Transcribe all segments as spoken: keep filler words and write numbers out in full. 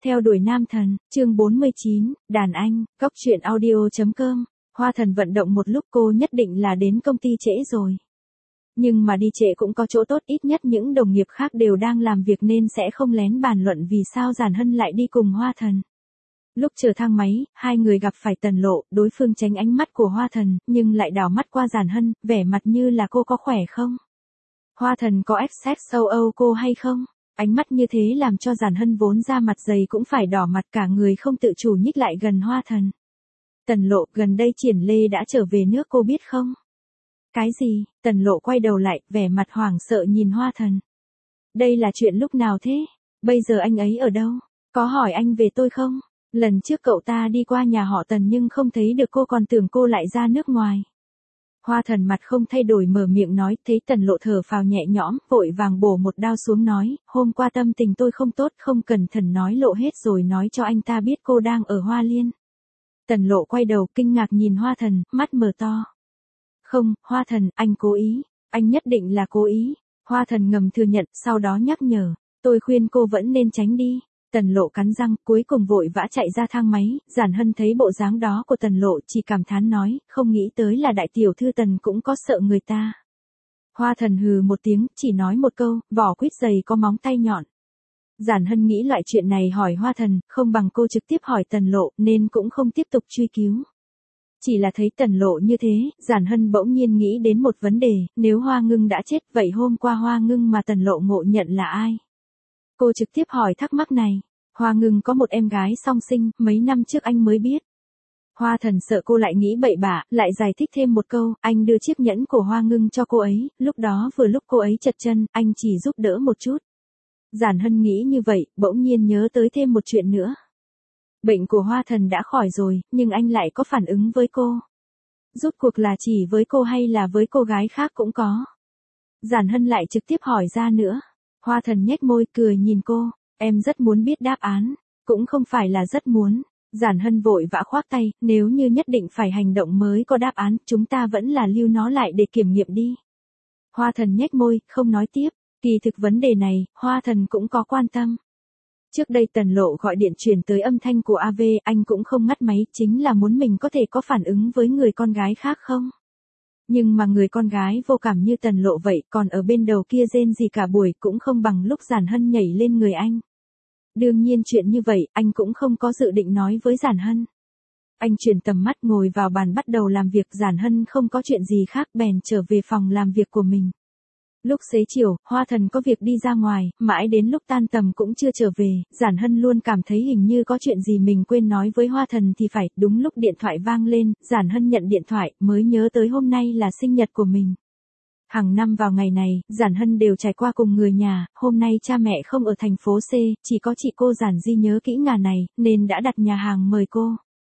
Theo đuổi nam thần, chương bốn mươi chín, đàn anh, góc truyện audio.com. Hoa Thần vận động một lúc cô nhất định là đến công ty trễ rồi. Nhưng mà đi trễ cũng có chỗ tốt, ít nhất những đồng nghiệp khác đều đang làm việc nên sẽ không lén bàn luận vì sao Giản Hân lại đi cùng Hoa Thần. Lúc chờ thang máy, hai người gặp phải Tần Lộ, đối phương tránh ánh mắt của Hoa Thần, nhưng lại đảo mắt qua Giản Hân, vẻ mặt như là cô có khỏe không? Hoa Thần có ép sex châu Âu cô hay không? Ánh mắt như thế làm cho Giản Hân vốn da mặt dày cũng phải đỏ mặt, cả người không tự chủ nhích lại gần Hoa Thần. Tần Lộ, gần đây Triển Lê đã trở về nước cô biết không? Cái gì? Tần Lộ quay đầu lại, vẻ mặt hoảng sợ nhìn Hoa Thần. Đây là chuyện lúc nào thế? Bây giờ anh ấy ở đâu? Có hỏi anh về tôi không? Lần trước cậu ta đi qua nhà họ Tần nhưng không thấy được cô, còn tưởng cô lại ra nước ngoài. Hoa Thần mặt không thay đổi mở miệng nói, thấy Tần Lộ thở phào nhẹ nhõm, vội vàng bổ một đao xuống nói, hôm qua tâm tình tôi không tốt, không cẩn thận nói lộ hết rồi nói cho anh ta biết cô đang ở Hoa Liên. Tần Lộ quay đầu kinh ngạc nhìn Hoa Thần, mắt mở to. Không, Hoa Thần, anh cố ý, anh nhất định là cố ý. Hoa Thần ngầm thừa nhận, sau đó nhắc nhở, tôi khuyên cô vẫn nên tránh đi. Tần Lộ cắn răng, cuối cùng vội vã chạy ra thang máy. Giản Hân thấy bộ dáng đó của Tần Lộ chỉ cảm thán nói, không nghĩ tới là đại tiểu thư Tần cũng có sợ người ta. Hoa Thần hừ một tiếng, chỉ nói một câu, vỏ quýt dày có móng tay nhọn. Giản Hân nghĩ loại chuyện này hỏi Hoa Thần, không bằng cô trực tiếp hỏi Tần Lộ, nên cũng không tiếp tục truy cứu. Chỉ là thấy Tần Lộ như thế, Giản Hân bỗng nhiên nghĩ đến một vấn đề, nếu Hoa Ngưng đã chết, vậy hôm qua Hoa Ngưng mà Tần Lộ ngộ nhận là ai? Cô trực tiếp hỏi thắc mắc này. Hoa Ngưng có một em gái song sinh, mấy năm trước anh mới biết. Hoa Thần sợ cô lại nghĩ bậy bạ, lại giải thích thêm một câu, anh đưa chiếc nhẫn của Hoa Ngưng cho cô ấy, lúc đó vừa lúc cô ấy chật chân, anh chỉ giúp đỡ một chút. Giản Hân nghĩ như vậy, bỗng nhiên nhớ tới thêm một chuyện nữa. Bệnh của Hoa Thần đã khỏi rồi, nhưng anh lại có phản ứng với cô. Rốt cuộc là chỉ với cô hay là với cô gái khác cũng có. Giản Hân lại trực tiếp hỏi ra nữa. Hoa Thần nhếch môi cười nhìn cô, em rất muốn biết đáp án, cũng không phải là rất muốn. Giản Hân vội vã khoác tay, nếu như nhất định phải hành động mới có đáp án, chúng ta vẫn là lưu nó lại để kiểm nghiệm đi. Hoa Thần nhếch môi, không nói tiếp, kỳ thực vấn đề này, Hoa Thần cũng có quan tâm. Trước đây Tần Lộ gọi điện truyền tới âm thanh của a vê, anh cũng không ngắt máy, chính là muốn mình có thể có phản ứng với người con gái khác không? Nhưng mà người con gái vô cảm như Tần Lộ vậy, còn ở bên đầu kia rên gì cả buổi cũng không bằng lúc Giản Hân nhảy lên người anh. Đương nhiên chuyện như vậy, anh cũng không có dự định nói với Giản Hân. Anh chuyển tầm mắt ngồi vào bàn bắt đầu làm việc. Giản Hân không có chuyện gì khác bèn trở về phòng làm việc của mình. Lúc xế chiều, Hoa Thần có việc đi ra ngoài, mãi đến lúc tan tầm cũng chưa trở về, Giản Hân luôn cảm thấy hình như có chuyện gì mình quên nói với Hoa Thần thì phải, đúng lúc điện thoại vang lên, Giản Hân nhận điện thoại, mới nhớ tới hôm nay là sinh nhật của mình. Hàng năm vào ngày này, Giản Hân đều trải qua cùng người nhà, hôm nay cha mẹ không ở thành phố C, chỉ có chị cô Giản Di nhớ kỹ ngày này, nên đã đặt nhà hàng mời cô.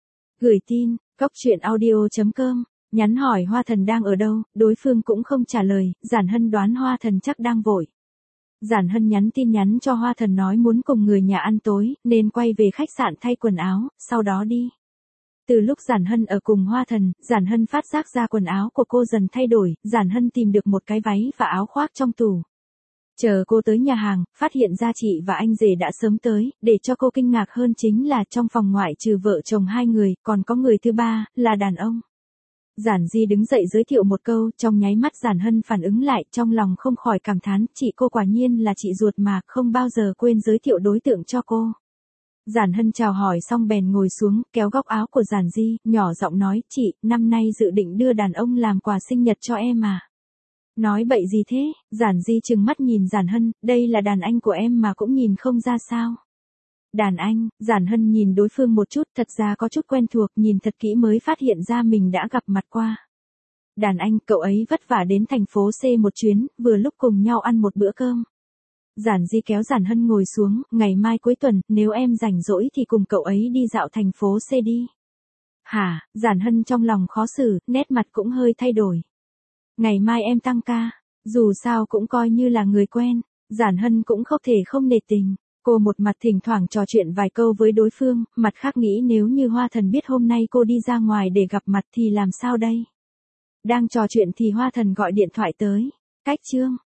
Gửi tin, góc truyện audio.com. Nhắn hỏi Hoa Thần đang ở đâu, đối phương cũng không trả lời, Giản Hân đoán Hoa Thần chắc đang vội. Giản Hân nhắn tin nhắn cho Hoa Thần nói muốn cùng người nhà ăn tối, nên quay về khách sạn thay quần áo, sau đó đi. Từ lúc Giản Hân ở cùng Hoa Thần, Giản Hân phát giác ra quần áo của cô dần thay đổi, Giản Hân tìm được một cái váy và áo khoác trong tủ. Chờ cô tới nhà hàng, phát hiện ra chị và anh rể đã sớm tới, để cho cô kinh ngạc hơn chính là trong phòng ngoại trừ vợ chồng hai người, còn có người thứ ba, là đàn ông. Giản Di đứng dậy giới thiệu một câu, trong nháy mắt Giản Hân phản ứng lại, trong lòng không khỏi cảm thán, chị cô quả nhiên là chị ruột mà, không bao giờ quên giới thiệu đối tượng cho cô. Giản Hân chào hỏi xong bèn ngồi xuống, kéo góc áo của Giản Di, nhỏ giọng nói, chị, năm nay dự định đưa đàn ông làm quà sinh nhật cho em à? Nói bậy gì thế? Giản Di trừng mắt nhìn Giản Hân, đây là đàn anh của em mà cũng nhìn không ra sao? Đàn anh, Giản Hân nhìn đối phương một chút, thật ra có chút quen thuộc, nhìn thật kỹ mới phát hiện ra mình đã gặp mặt qua. Đàn anh, cậu ấy vất vả đến thành phố C một chuyến, vừa lúc cùng nhau ăn một bữa cơm. Giản Di kéo Giản Hân ngồi xuống, ngày mai cuối tuần, nếu em rảnh rỗi thì cùng cậu ấy đi dạo thành phố C đi. Hả? Giản Hân trong lòng khó xử, nét mặt cũng hơi thay đổi. Ngày mai em tăng ca, dù sao cũng coi như là người quen, Giản Hân cũng không thể không nể tình. Cô một mặt thỉnh thoảng trò chuyện vài câu với đối phương, mặt khác nghĩ nếu như Hoa Thần biết hôm nay cô đi ra ngoài để gặp mặt thì làm sao đây? Đang trò chuyện thì Hoa Thần gọi điện thoại tới. Cách chương.